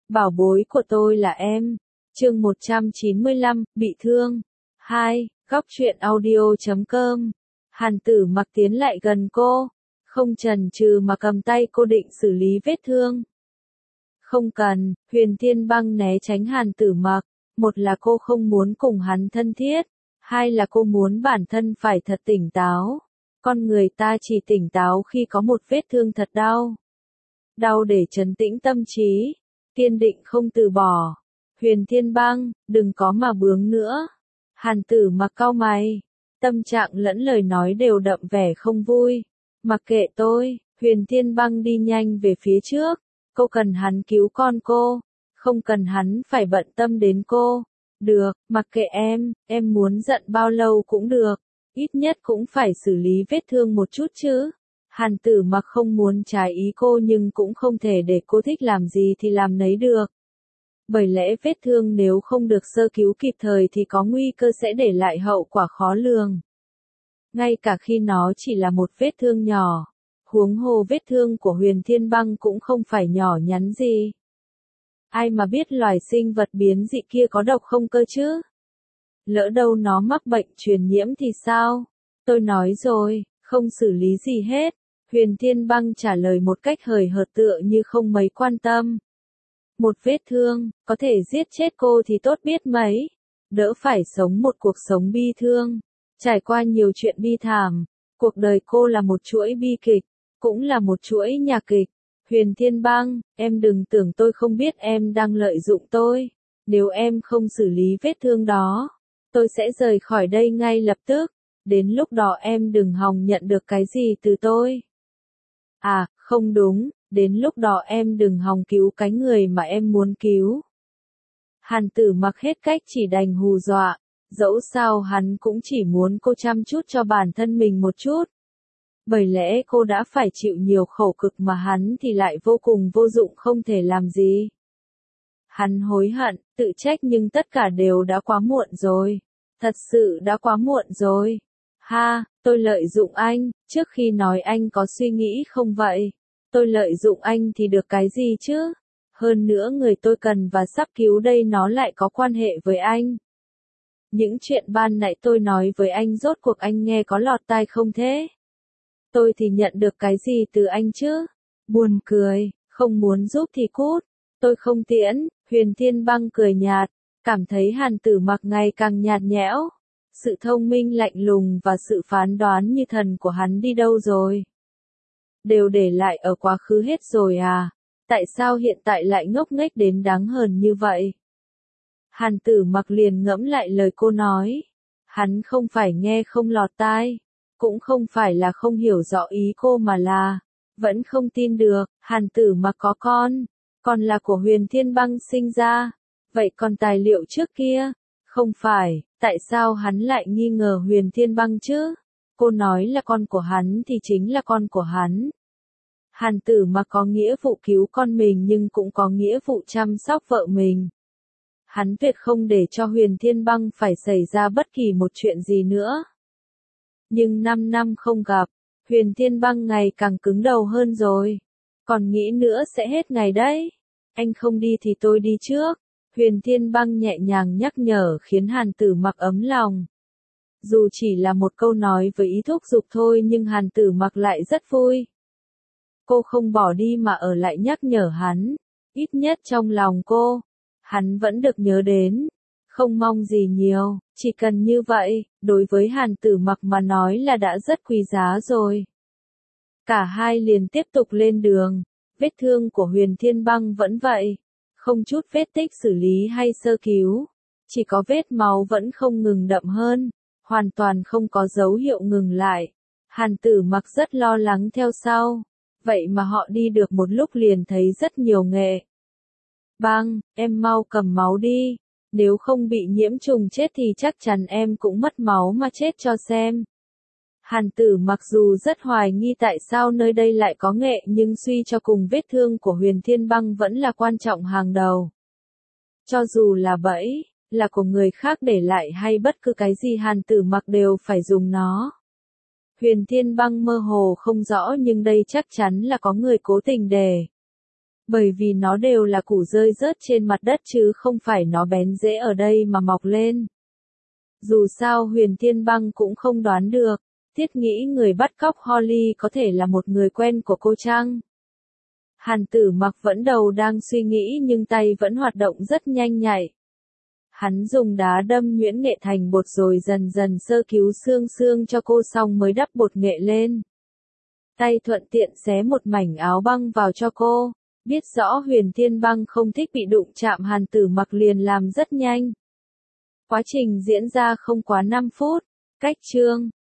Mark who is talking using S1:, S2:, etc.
S1: Bảo bối của tôi là em. Chương 195, bị thương. 2. Góc truyện audio.com. Hàn Tử Mặc tiến lại gần cô, không chần chừ mà cầm tay cô định xử lý vết thương. Không cần, Huyền Thiên Băng né tránh Hàn Tử Mặc, một là cô không muốn cùng hắn thân thiết, hai là cô muốn bản thân phải thật tỉnh táo. Con người ta chỉ tỉnh táo khi có một vết thương thật đau. Đau để trấn tĩnh tâm trí, kiên định không từ bỏ. Huyền Thiên Băng, đừng có mà bướng nữa. Hàn Tử Mặc cau mày, tâm trạng lẫn lời nói đều đậm vẻ không vui. Mặc kệ tôi, Huyền Thiên Băng đi nhanh về phía trước. Cô cần hắn cứu con cô, không cần hắn phải bận tâm đến cô. Được, mặc kệ em muốn giận bao lâu cũng được, ít nhất cũng phải xử lý vết thương một chút chứ. Hàn Tử Mặc không muốn trái ý cô nhưng cũng không thể để cô thích làm gì thì làm nấy được. Bởi lẽ vết thương nếu không được sơ cứu kịp thời thì có nguy cơ sẽ để lại hậu quả khó lường. Ngay cả khi nó chỉ là một vết thương nhỏ, huống hồ vết thương của Huyền Thiên Băng cũng không phải nhỏ nhắn gì. Ai mà biết loài sinh vật biến dị kia có độc không cơ chứ? Lỡ đâu nó mắc bệnh truyền nhiễm thì sao? Tôi nói rồi, không xử lý gì hết. Huyền Thiên Băng trả lời một cách hời hợt tựa như không mấy quan tâm. Một vết thương, có thể giết chết cô thì tốt biết mấy. Đỡ phải sống một cuộc sống bi thương, trải qua nhiều chuyện bi thảm. Cuộc đời cô là một chuỗi bi kịch, cũng là một chuỗi nhạc kịch. Huyền Thiên Băng, em đừng tưởng tôi không biết em đang lợi dụng tôi. Nếu em không xử lý vết thương đó, tôi sẽ rời khỏi đây ngay lập tức. Đến lúc đó em đừng hòng nhận được cái gì từ tôi. À, không đúng, đến lúc đó em đừng hòng cứu cái người mà em muốn cứu. Hàn Tử Mặc hết cách chỉ đành hù dọa, dẫu sao hắn cũng chỉ muốn cô chăm chút cho bản thân mình một chút. Bởi lẽ cô đã phải chịu nhiều khổ cực mà hắn thì lại vô cùng vô dụng không thể làm gì. Hắn hối hận, tự trách nhưng tất cả đều đã quá muộn rồi. Thật sự đã quá muộn rồi. Ha, tôi lợi dụng anh, trước khi nói anh có suy nghĩ không vậy? Tôi lợi dụng anh thì được cái gì chứ? Hơn nữa người tôi cần và sắp cứu đây nó lại có quan hệ với anh. Những chuyện ban nãy tôi nói với anh rốt cuộc anh nghe có lọt tai không thế? Tôi thì nhận được cái gì từ anh chứ? Buồn cười, không muốn giúp thì cút. Tôi không tiễn. Huyền Thiên Băng cười nhạt, cảm thấy Hàn Tử Mặc ngày càng nhạt nhẽo. Sự thông minh lạnh lùng và sự phán đoán như thần của hắn đi đâu rồi? Đều để lại ở quá khứ hết rồi à? Tại sao hiện tại lại ngốc nghếch đến đáng hờn như vậy? Hàn Tử Mặc liền ngẫm lại lời cô nói. Hắn không phải nghe không lọt tai, cũng không phải là không hiểu rõ ý cô mà là vẫn không tin được. Hàn Tử Mặc có con là của Huyền Thiên Băng sinh ra. Vậy còn tài liệu trước kia? Không phải, tại sao hắn lại nghi ngờ Huyền Thiên Băng chứ? Cô nói là con của hắn thì chính là con của hắn. Hàn Tử Mặc có nghĩa vụ cứu con mình nhưng cũng có nghĩa vụ chăm sóc vợ mình. Hắn tuyệt không để cho Huyền Thiên Băng phải xảy ra bất kỳ một chuyện gì nữa. Nhưng 5 năm không gặp, Huyền Thiên Băng ngày càng cứng đầu hơn rồi. Còn nghĩ nữa sẽ hết ngày đấy. Anh không đi thì tôi đi trước. Huyền Thiên Băng nhẹ nhàng nhắc nhở khiến Hàn Tử Mặc ấm lòng. Dù chỉ là một câu nói với ý thúc giục thôi nhưng Hàn Tử Mặc lại rất vui. Cô không bỏ đi mà ở lại nhắc nhở hắn. Ít nhất trong lòng cô, hắn vẫn được nhớ đến. Không mong gì nhiều, chỉ cần như vậy, đối với Hàn Tử Mặc mà nói là đã rất quý giá rồi. Cả hai liền tiếp tục lên đường. Vết thương của Huyền Thiên Băng vẫn vậy. Không chút vết tích xử lý hay sơ cứu. Chỉ có vết máu vẫn không ngừng đậm hơn. Hoàn toàn không có dấu hiệu ngừng lại. Hàn Tử Mặc rất lo lắng theo sau. Vậy mà họ đi được một lúc liền thấy rất nhiều nghệ. Băng, em mau cầm máu đi. Nếu không bị nhiễm trùng chết thì chắc chắn em cũng mất máu mà chết cho xem. Hàn Tử Mặc dù rất hoài nghi tại sao nơi đây lại có nghệ nhưng suy cho cùng vết thương của Huyền Thiên Băng vẫn là quan trọng hàng đầu. Cho dù là bẫy, là của người khác để lại hay bất cứ cái gì Hàn Tử Mặc đều phải dùng nó. Huyền Thiên Băng mơ hồ không rõ nhưng đây chắc chắn là có người cố tình để Bởi vì nó đều là củ rơi rớt trên mặt đất chứ không phải nó bén rễ ở đây mà mọc lên. Dù sao Huyền Thiên Băng cũng không đoán được, Tiết nghĩ người bắt cóc Holly có thể là một người quen của cô chăng? Hàn Tử Mặc vẫn đầu đang suy nghĩ nhưng tay vẫn hoạt động rất nhanh nhạy. Hắn dùng đá đâm nhuyễn nghệ thành bột rồi dần dần sơ cứu xương xương cho cô xong mới đắp bột nghệ lên. Tay thuận tiện xé một mảnh áo băng vào cho cô. Biết rõ Huyền Thiên Băng không thích bị đụng chạm, Hàn Tử Mặc liền làm rất nhanh. Quá trình diễn ra không quá 5 phút. Cách chương